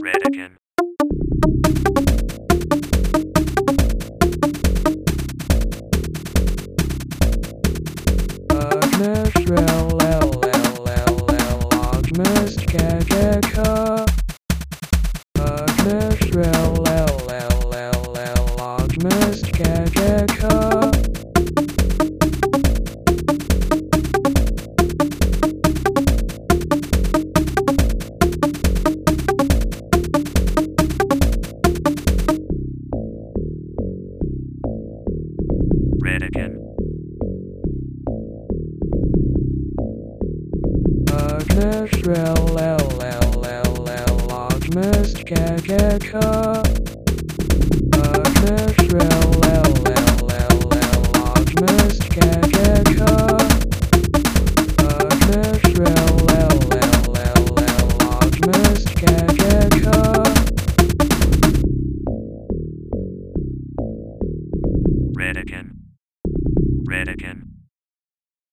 Redican. Agnes Agnes Kekeka. Agnes Agnes Kekeka. Redican. Agnes Agnes Kekeka. Agnes Agnes Kekeka. Agnes Agnes Kekeka. Redican. Redican.